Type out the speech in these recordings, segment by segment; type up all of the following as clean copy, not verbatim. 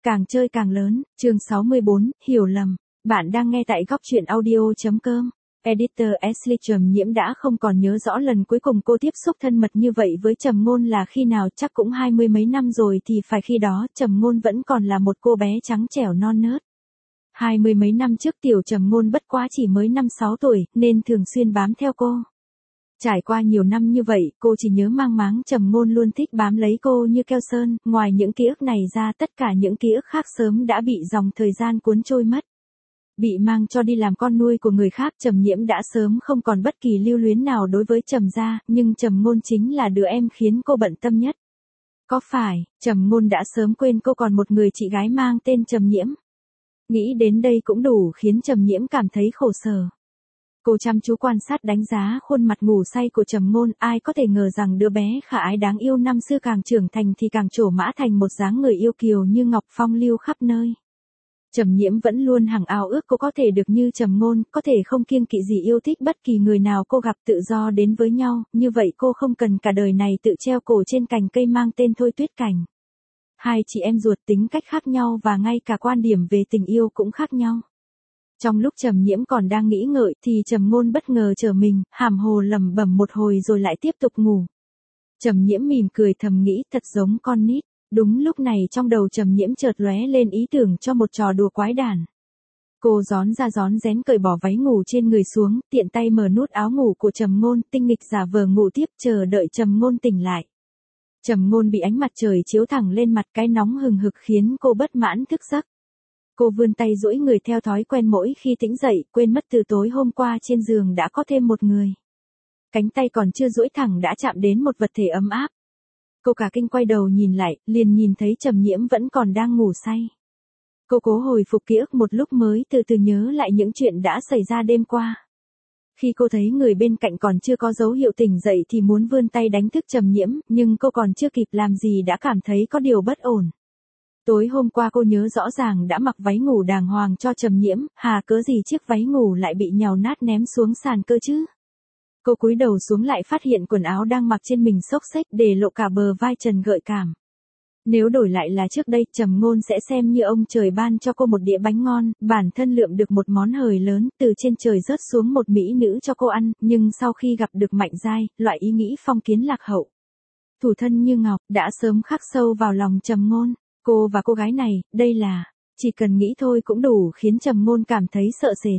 càng chơi càng lớn, chương 64, hiểu lầm. Bạn đang nghe tại góc truyện audio.com. Editor Ashley Trầm Nhiễm đã không còn nhớ rõ lần cuối cùng cô tiếp xúc thân mật như vậy với Trầm Ngôn là khi nào, chắc cũng 20 mấy năm rồi thì phải, khi đó Trầm Ngôn vẫn còn là một cô bé trắng trẻo non nớt. 20 mấy năm trước tiểu Trầm Ngôn bất quá chỉ mới 5-6 tuổi, nên thường xuyên bám theo cô. Trải qua nhiều năm như vậy, cô chỉ nhớ mang máng Trầm Ngôn luôn thích bám lấy cô như keo sơn, ngoài những ký ức này ra tất cả những ký ức khác sớm đã bị dòng thời gian cuốn trôi mất. Bị mang cho đi làm con nuôi của người khác, Trầm Nhiễm đã sớm không còn bất kỳ lưu luyến nào đối với Trầm gia, nhưng Trầm Ngôn chính là đứa em khiến cô bận tâm nhất. Có phải, Trầm Ngôn đã sớm quên cô còn một người chị gái mang tên Trầm Nhiễm? Nghĩ đến đây cũng đủ khiến Trầm Nhiễm cảm thấy khổ sở. Cô chăm chú quan sát đánh giá khuôn mặt ngủ say của Trầm Ngôn, ai có thể ngờ rằng đứa bé khả ái đáng yêu năm xưa càng trưởng thành thì càng trổ mã thành một dáng người yêu kiều như ngọc, phong lưu khắp nơi. Trầm Nhiễm vẫn luôn hằng ao ước cô có thể được như Trầm Ngôn, có thể không kiêng kỵ gì yêu thích bất kỳ người nào cô gặp, tự do đến với nhau, như vậy cô không cần cả đời này tự treo cổ trên cành cây mang tên Thôi Tuyết Cảnh. Hai chị em ruột tính cách khác nhau và ngay cả quan điểm về tình yêu cũng khác nhau. Trong lúc Trầm Nhiễm còn đang nghĩ ngợi thì Trầm Ngôn bất ngờ trở mình, hàm hồ lẩm bẩm một hồi rồi lại tiếp tục ngủ. Trầm Nhiễm mỉm cười thầm nghĩ thật giống con nít. Đúng lúc này trong đầu Trầm Nhiễm chợt lóe lên ý tưởng cho một trò đùa quái đản. Cô rón ra rón rén cởi bỏ váy ngủ trên người xuống, tiện tay mở nút áo ngủ của Trầm Ngôn, tinh nghịch giả vờ ngủ tiếp chờ đợi Trầm Ngôn tỉnh lại. Trầm Ngôn bị ánh mặt trời chiếu thẳng lên mặt, cái nóng hừng hực khiến cô bất mãn thức giấc. Cô vươn tay duỗi người theo thói quen mỗi khi tỉnh dậy, quên mất từ tối hôm qua trên giường đã có thêm một người. Cánh tay còn chưa duỗi thẳng đã chạm đến một vật thể ấm áp. Cô cả kinh quay đầu nhìn lại, liền nhìn thấy Trầm Nhiễm vẫn còn đang ngủ say. Cô cố hồi phục ký ức một lúc mới từ từ nhớ lại những chuyện đã xảy ra đêm qua. Khi cô thấy người bên cạnh còn chưa có dấu hiệu tỉnh dậy thì muốn vươn tay đánh thức Trầm Nhiễm, nhưng cô còn chưa kịp làm gì đã cảm thấy có điều bất ổn. Tối hôm qua cô nhớ rõ ràng đã mặc váy ngủ đàng hoàng cho Trầm Nhiễm, hà cớ gì chiếc váy ngủ lại bị nhào nát ném xuống sàn cơ chứ? Cô cúi đầu xuống lại phát hiện quần áo đang mặc trên mình xốc xếch để lộ cả bờ vai trần gợi cảm. Nếu đổi lại là trước đây, Trầm Ngôn sẽ xem như ông trời ban cho cô một đĩa bánh ngon, bản thân lượm được một món hời lớn, từ trên trời rớt xuống một mỹ nữ cho cô ăn, nhưng sau khi gặp được Mạnh Giai, loại ý nghĩ phong kiến lạc hậu, thủ thân như ngọc, đã sớm khắc sâu vào lòng Trầm Ngôn. Cô và cô gái này, đây là, chỉ cần nghĩ thôi cũng đủ khiến Trầm Ngôn cảm thấy sợ sệt.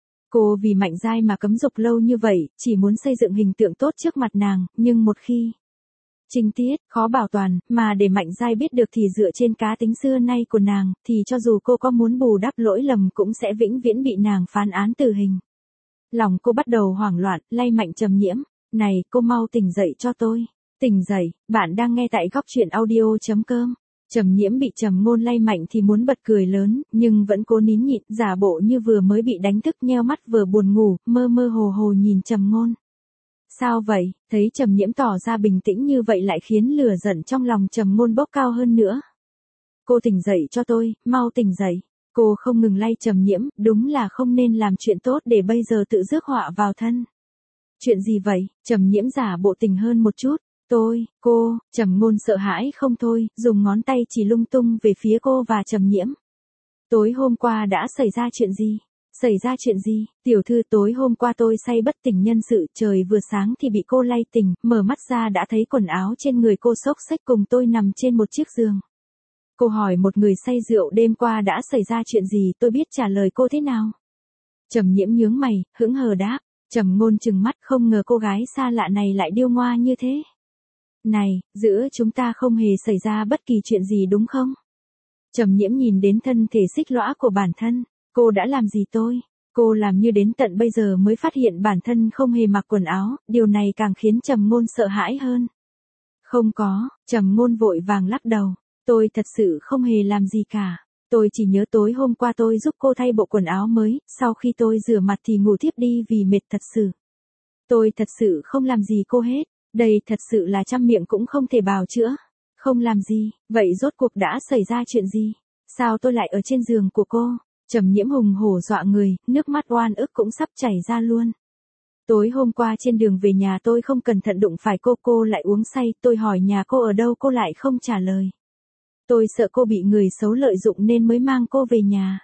Cô vì Mạnh Giai mà cấm dục lâu như vậy, chỉ muốn xây dựng hình tượng tốt trước mặt nàng, nhưng một khi trinh tiết, khó bảo toàn, mà để Mạnh Giai biết được thì dựa trên cá tính xưa nay của nàng, thì cho dù cô có muốn bù đắp lỗi lầm cũng sẽ vĩnh viễn bị nàng phán án tử hình. Lòng cô bắt đầu hoảng loạn, lay mạnh Trầm Nhiễm, này, cô mau tỉnh dậy cho tôi. Tỉnh dậy, bạn đang nghe tại góc truyện audio.com. Trầm Nhiễm bị Trầm Ngôn lay mạnh thì muốn bật cười lớn, nhưng vẫn cố nín nhịn, giả bộ như vừa mới bị đánh thức, nheo mắt vừa buồn ngủ, mơ mơ hồ hồ nhìn Trầm Ngôn. Sao vậy? Thấy Trầm Nhiễm tỏ ra bình tĩnh như vậy lại khiến lửa giận trong lòng Trầm Ngôn bốc cao hơn nữa. Cô tỉnh dậy cho tôi, mau tỉnh dậy. Cô không ngừng lay Trầm Nhiễm, đúng là không nên làm chuyện tốt để bây giờ tự rước họa vào thân. Chuyện gì vậy? Trầm Nhiễm giả bộ tỉnh hơn một chút. Cô, Trầm Ngôn sợ hãi không thôi, dùng ngón tay chỉ lung tung về phía cô và Trầm Nhiễm. Tối hôm qua đã xảy ra chuyện gì? Xảy ra chuyện gì? Tiểu thư, tối hôm qua tôi say bất tỉnh nhân sự, trời vừa sáng thì bị cô lay tỉnh, mở mắt ra đã thấy quần áo trên người cô xốc xếch cùng tôi nằm trên một chiếc giường. Cô hỏi một người say rượu đêm qua đã xảy ra chuyện gì, tôi biết trả lời cô thế nào? Trầm Nhiễm nhướng mày, hững hờ đáp. Trầm Ngôn trừng mắt, không ngờ cô gái xa lạ này lại điêu ngoa như thế. Này, giữa chúng ta không hề xảy ra bất kỳ chuyện gì đúng không? Trầm Nhiễm nhìn đến thân thể xích lõa của bản thân. Cô đã làm gì tôi? Cô làm như đến tận bây giờ mới phát hiện bản thân không hề mặc quần áo, điều này càng khiến Trầm Ngôn sợ hãi hơn. Không có, Trầm Ngôn vội vàng lắc đầu. Tôi thật sự không hề làm gì cả. Tôi chỉ nhớ tối hôm qua tôi giúp cô thay bộ quần áo mới, sau khi tôi rửa mặt thì ngủ thiếp đi vì mệt thật sự. Tôi thật sự không làm gì cô hết. Đây thật sự là trăm miệng cũng không thể bào chữa. Không làm gì, vậy rốt cuộc đã xảy ra chuyện gì? Sao tôi lại ở trên giường của cô? Trầm Nhiễm hùng hổ dọa người, nước mắt oan ức cũng sắp chảy ra luôn. Tối hôm qua trên đường về nhà tôi không cẩn thận đụng phải cô lại uống say, tôi hỏi nhà cô ở đâu cô lại không trả lời. Tôi sợ cô bị người xấu lợi dụng nên mới mang cô về nhà.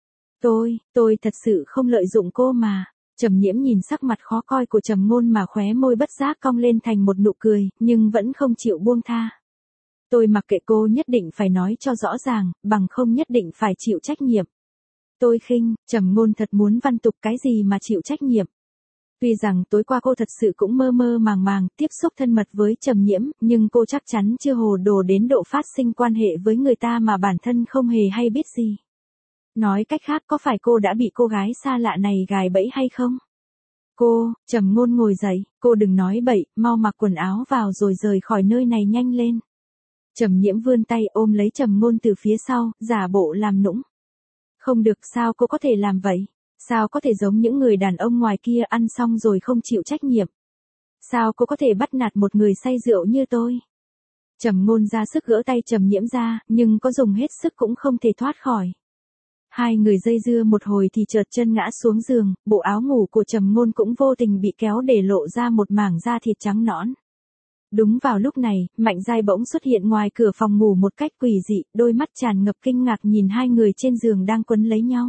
Tôi thật sự không lợi dụng cô mà. Trầm Nhiễm nhìn sắc mặt khó coi của Trầm Ngôn mà khóe môi bất giác cong lên thành một nụ cười, nhưng vẫn không chịu buông tha. Tôi mặc kệ cô, nhất định phải nói cho rõ ràng, bằng không nhất định phải chịu trách nhiệm. Tôi khinh. Trầm Ngôn thật muốn văn tục cái gì mà chịu trách nhiệm. Tuy rằng tối qua cô thật sự cũng mơ mơ màng màng tiếp xúc thân mật với Trầm Nhiễm, nhưng cô chắc chắn chưa hồ đồ đến độ phát sinh quan hệ với người ta mà bản thân không hề hay biết gì. Nói cách khác, có phải cô đã bị cô gái xa lạ này gài bẫy hay không? Trầm Ngôn ngồi dậy, cô đừng nói bậy, mau mặc quần áo vào rồi rời khỏi nơi này nhanh lên. Trầm Nhiễm vươn tay ôm lấy Trầm Ngôn từ phía sau, giả bộ làm nũng. Không được, sao cô có thể làm vậy? Sao có thể giống những người đàn ông ngoài kia ăn xong rồi không chịu trách nhiệm? Sao cô có thể bắt nạt một người say rượu như tôi? Trầm Ngôn ra sức gỡ tay Trầm Nhiễm ra, nhưng có dùng hết sức cũng không thể thoát khỏi. Hai người dây dưa một hồi thì chợt chân ngã xuống giường, bộ áo ngủ của Trầm Ngôn cũng vô tình bị kéo để lộ ra một mảng da thịt trắng nõn. Đúng vào lúc này, Mạnh Giai bỗng xuất hiện ngoài cửa phòng ngủ một cách quỷ dị, đôi mắt tràn ngập kinh ngạc nhìn hai người trên giường đang quấn lấy nhau.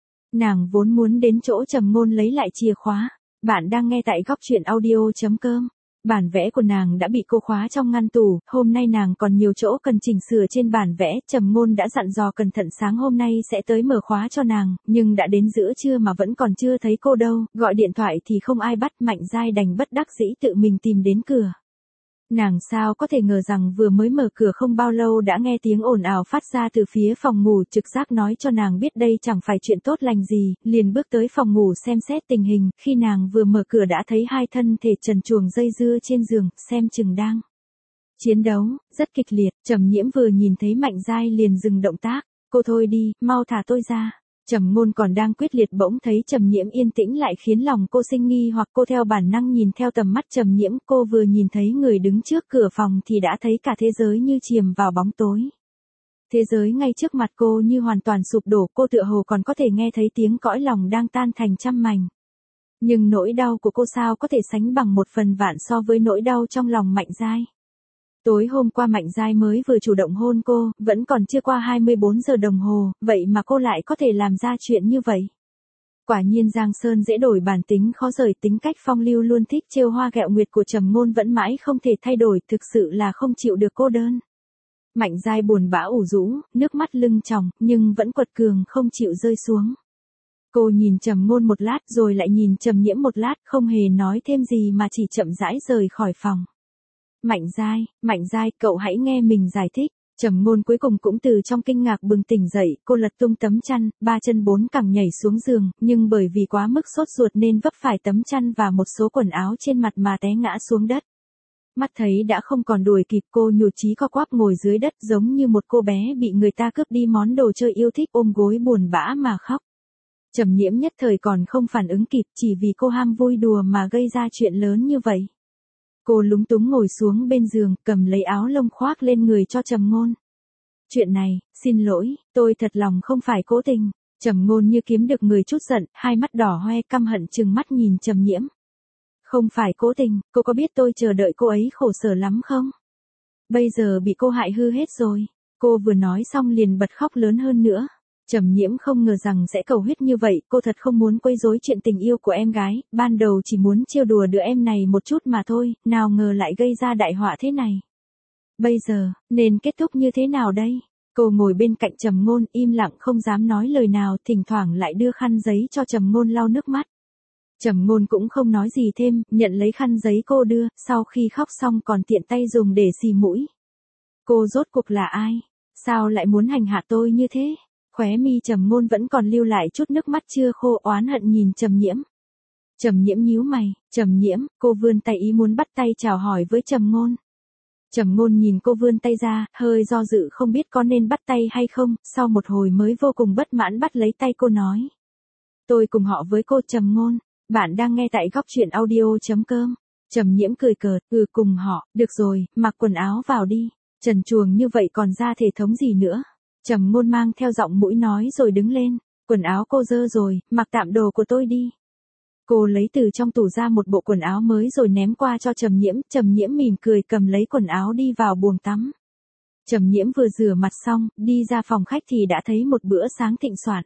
Nàng vốn muốn đến chỗ Trầm Ngôn lấy lại chìa khóa. Bạn đang nghe tại góc truyện audio.com. Bản vẽ của nàng đã bị cô khóa trong ngăn tủ, hôm nay nàng còn nhiều chỗ cần chỉnh sửa trên bản vẽ. Trầm Ngôn đã dặn dò cẩn thận sáng hôm nay sẽ tới mở khóa cho nàng, nhưng đã đến giữa trưa mà vẫn còn chưa thấy cô đâu, gọi điện thoại thì không ai bắt. Mạnh Giai đành bất đắc dĩ tự mình tìm đến cửa. Nàng sao có thể ngờ rằng vừa mới mở cửa không bao lâu đã nghe tiếng ồn ào phát ra từ phía phòng ngủ, trực giác nói cho nàng biết đây chẳng phải chuyện tốt lành gì, liền bước tới phòng ngủ xem xét tình hình, khi nàng vừa mở cửa đã thấy hai thân thể trần truồng dây dưa trên giường, xem chừng đang chiến đấu, rất kịch liệt. Trầm Nhiễm vừa nhìn thấy Mạnh Giai liền dừng động tác, cô thôi đi, mau thả tôi ra. Trầm Ngôn còn đang quyết liệt bỗng thấy Trầm Nhiễm yên tĩnh lại khiến lòng cô sinh nghi hoặc cô theo bản năng nhìn theo tầm mắt Trầm Nhiễm, cô vừa nhìn thấy người đứng trước cửa phòng thì đã thấy cả thế giới như chìm vào bóng tối. Thế giới ngay trước mặt cô như hoàn toàn sụp đổ, cô tựa hồ còn có thể nghe thấy tiếng cõi lòng đang tan thành trăm mảnh. Nhưng nỗi đau của cô sao có thể sánh bằng một phần vạn so với nỗi đau trong lòng Mạnh Giai. Tối hôm qua Mạnh Giai mới vừa chủ động hôn cô, vẫn còn chưa qua 24 giờ đồng hồ, vậy mà cô lại có thể làm ra chuyện như vậy. Quả nhiên Giang Sơn dễ đổi bản tính khó rời, tính cách phong lưu luôn thích trêu hoa ghẹo nguyệt của Trầm Ngôn vẫn mãi không thể thay đổi, thực sự là không chịu được cô đơn. Mạnh Giai buồn bã ủ rũ, nước mắt lưng tròng, nhưng vẫn quật cường không chịu rơi xuống. Cô nhìn Trầm Ngôn một lát rồi lại nhìn Trầm Nhiễm một lát, không hề nói thêm gì mà chỉ chậm rãi rời khỏi phòng. Mạnh Giai, cậu hãy nghe mình giải thích. Trầm Ngôn cuối cùng cũng từ trong kinh ngạc bừng tỉnh dậy, cô lật tung tấm chăn, ba chân bốn cẳng nhảy xuống giường, nhưng bởi vì quá mức sốt ruột nên vấp phải tấm chăn và một số quần áo trên mặt mà té ngã xuống đất. Mắt thấy đã không còn đuổi kịp, cô nhụt chí co quắp ngồi dưới đất giống như một cô bé bị người ta cướp đi món đồ chơi yêu thích, ôm gối buồn bã mà khóc. Trầm Nhiễm nhất thời còn không phản ứng kịp, chỉ vì cô ham vui đùa mà gây ra chuyện lớn như vậy. Cô lúng túng ngồi xuống bên giường, cầm lấy áo lông khoác lên người cho Trầm Ngôn. Chuyện này, xin lỗi, tôi thật lòng không phải cố tình. Trầm Ngôn như kiếm được người chút giận, hai mắt đỏ hoe căm hận trừng mắt nhìn Trầm Nhiễm. Không phải cố tình, cô có biết tôi chờ đợi cô ấy khổ sở lắm không? Bây giờ bị cô hại hư hết rồi. Cô vừa nói xong liền bật khóc lớn hơn nữa. Trầm Nhiễm không ngờ rằng sẽ cầu huyết như vậy, cô thật không muốn quấy rối chuyện tình yêu của em gái, ban đầu chỉ muốn trêu đùa đứa em này một chút mà thôi, nào ngờ lại gây ra đại họa thế này. Bây giờ, nên kết thúc như thế nào đây? Cô ngồi bên cạnh Trầm Ngôn im lặng không dám nói lời nào, thỉnh thoảng lại đưa khăn giấy cho Trầm Ngôn lau nước mắt. Trầm Ngôn cũng không nói gì thêm, nhận lấy khăn giấy cô đưa, sau khi khóc xong còn tiện tay dùng để xì mũi. Cô rốt cuộc là ai? Sao lại muốn hành hạ tôi như thế? Khóe mi Trầm Ngôn vẫn còn lưu lại chút nước mắt chưa khô, oán hận nhìn Trầm Nhiễm. Trầm Nhiễm nhíu mày, Trầm Nhiễm, cô vươn tay ý muốn bắt tay chào hỏi với Trầm Ngôn. Trầm Ngôn nhìn cô vươn tay ra, hơi do dự không biết có nên bắt tay hay không, sau một hồi mới vô cùng bất mãn bắt lấy tay cô nói. Tôi cùng họ với cô. Trầm Ngôn, bạn đang nghe tại góc truyện audio.com. Trầm Nhiễm cười cợt, cùng họ, được rồi, mặc quần áo vào đi, trần truồng như vậy còn ra thể thống gì nữa. Trầm Ngôn mang theo giọng mũi nói rồi đứng lên, quần áo cô dơ rồi, mặc tạm đồ của tôi đi. Cô lấy từ trong tủ ra một bộ quần áo mới rồi ném qua cho Trầm Nhiễm mỉm cười cầm lấy quần áo đi vào buồng tắm. Trầm Nhiễm vừa rửa mặt xong, đi ra phòng khách thì đã thấy một bữa sáng thịnh soạn.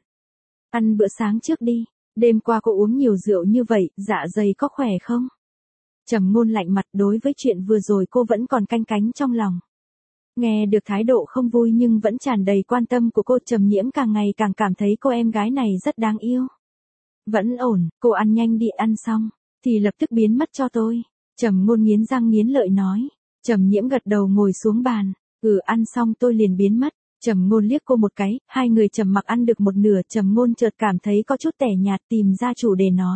Ăn bữa sáng trước đi, đêm qua cô uống nhiều rượu như vậy, dạ dày có khỏe không? Trầm Ngôn lạnh mặt, đối với chuyện vừa rồi cô vẫn còn canh cánh trong lòng. Nghe được thái độ không vui nhưng vẫn tràn đầy quan tâm của cô, Trầm Nhiễm càng ngày càng cảm thấy cô em gái này rất đáng yêu. Vẫn ổn, cô ăn nhanh đi, ăn xong thì lập tức biến mất cho tôi. Trầm Ngôn nghiến răng nghiến lợi nói. Trầm Nhiễm gật đầu ngồi xuống bàn. Ăn xong tôi liền biến mất. Trầm Ngôn liếc cô một cái, hai người trầm mặc ăn được một nửa, Trầm Ngôn chợt cảm thấy có chút tẻ nhạt, tìm ra chủ đề nói.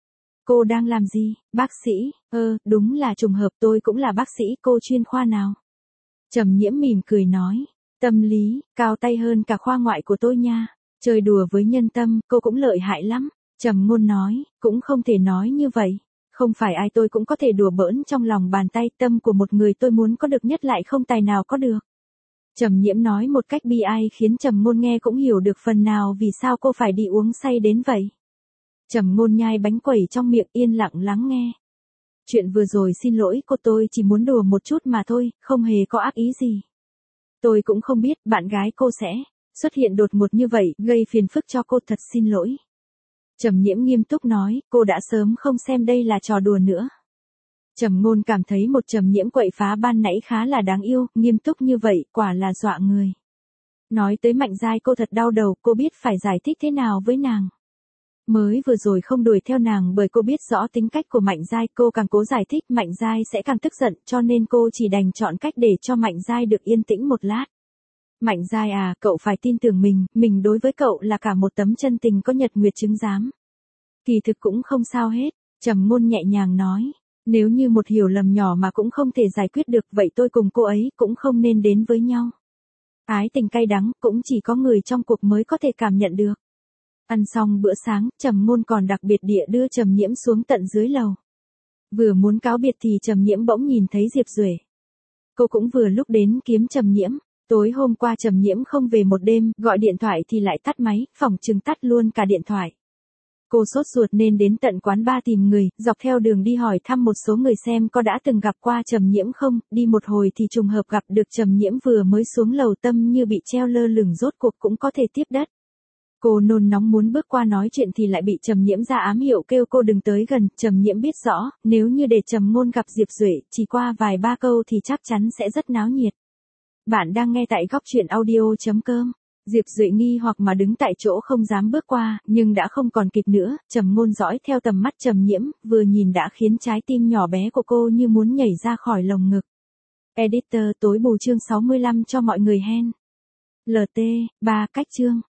Cô đang làm gì? Bác sĩ? Đúng là trùng hợp, tôi cũng là bác sĩ, cô chuyên khoa nào? Trầm Nhiễm mỉm cười nói. Tâm lý, cao tay hơn cả khoa ngoại của tôi nha. Chơi đùa với nhân tâm, cô cũng lợi hại lắm. Trầm Ngôn nói, cũng không thể nói như vậy. Không phải ai tôi cũng có thể đùa bỡn trong lòng bàn tay, tâm của một người tôi muốn có được nhất lại không tài nào có được. Trầm Nhiễm nói một cách bi ai khiến Trầm Ngôn nghe cũng hiểu được phần nào vì sao cô phải đi uống say đến vậy. Trầm Ngôn nhai bánh quẩy trong miệng yên lặng lắng nghe. Chuyện vừa rồi xin lỗi cô, tôi chỉ muốn đùa một chút mà thôi, không hề có ác ý gì. Tôi cũng không biết bạn gái cô sẽ xuất hiện đột ngột như vậy, gây phiền phức cho cô, thật xin lỗi. Trầm Nhiễm nghiêm túc nói, cô đã sớm không xem đây là trò đùa nữa. Trầm Ngôn cảm thấy một Trầm Nhiễm quậy phá ban nãy khá là đáng yêu, nghiêm túc như vậy, quả là dọa người. Nói tới Mạnh Giai cô thật đau đầu, cô biết phải giải thích thế nào với nàng. Mới vừa rồi không đuổi theo nàng bởi cô biết rõ tính cách của Mạnh Giai, cô càng cố giải thích Mạnh Giai sẽ càng tức giận, cho nên cô chỉ đành chọn cách để cho Mạnh Giai được yên tĩnh một lát. Mạnh Giai à, cậu phải tin tưởng mình đối với cậu là cả một tấm chân tình có nhật nguyệt chứng giám. Kỳ thực cũng không sao hết, Trầm Ngôn nhẹ nhàng nói. Nếu như một hiểu lầm nhỏ mà cũng không thể giải quyết được, vậy tôi cùng cô ấy cũng không nên đến với nhau. Ái tình cay đắng, cũng chỉ có người trong cuộc mới có thể cảm nhận được. Ăn xong bữa sáng, Trầm Ngôn còn đặc biệt địa đưa Trầm Nhiễm xuống tận dưới lầu. Vừa muốn cáo biệt thì Trầm Nhiễm bỗng nhìn thấy Diệp Duệ. Cô cũng vừa lúc đến kiếm Trầm Nhiễm. Tối hôm qua Trầm Nhiễm không về một đêm, gọi điện thoại thì lại tắt máy, phỏng chừng tắt luôn cả điện thoại. Cô sốt ruột nên đến tận quán bar tìm người, dọc theo đường đi hỏi thăm một số người xem có đã từng gặp qua Trầm Nhiễm không, đi một hồi thì trùng hợp gặp được Trầm Nhiễm vừa mới xuống lầu, tâm như bị treo lơ lửng, rốt cuộc cũng có thể tiếp đất. Cô nôn nóng muốn bước qua nói chuyện thì lại bị Trầm Nhiễm ra ám hiệu kêu cô đừng tới gần, Trầm Nhiễm biết rõ, nếu như để Trầm Ngôn gặp Diệp Duệ, chỉ qua vài ba câu thì chắc chắn sẽ rất náo nhiệt. Bạn đang nghe tại góc truyện audio.com. Diệp Duệ nghi hoặc mà đứng tại chỗ không dám bước qua, nhưng đã không còn kịp nữa, Trầm Ngôn dõi theo tầm mắt Trầm Nhiễm, vừa nhìn đã khiến trái tim nhỏ bé của cô như muốn nhảy ra khỏi lồng ngực. Editor tối bù chương 65 cho mọi người hen. LT, 3 cách chương.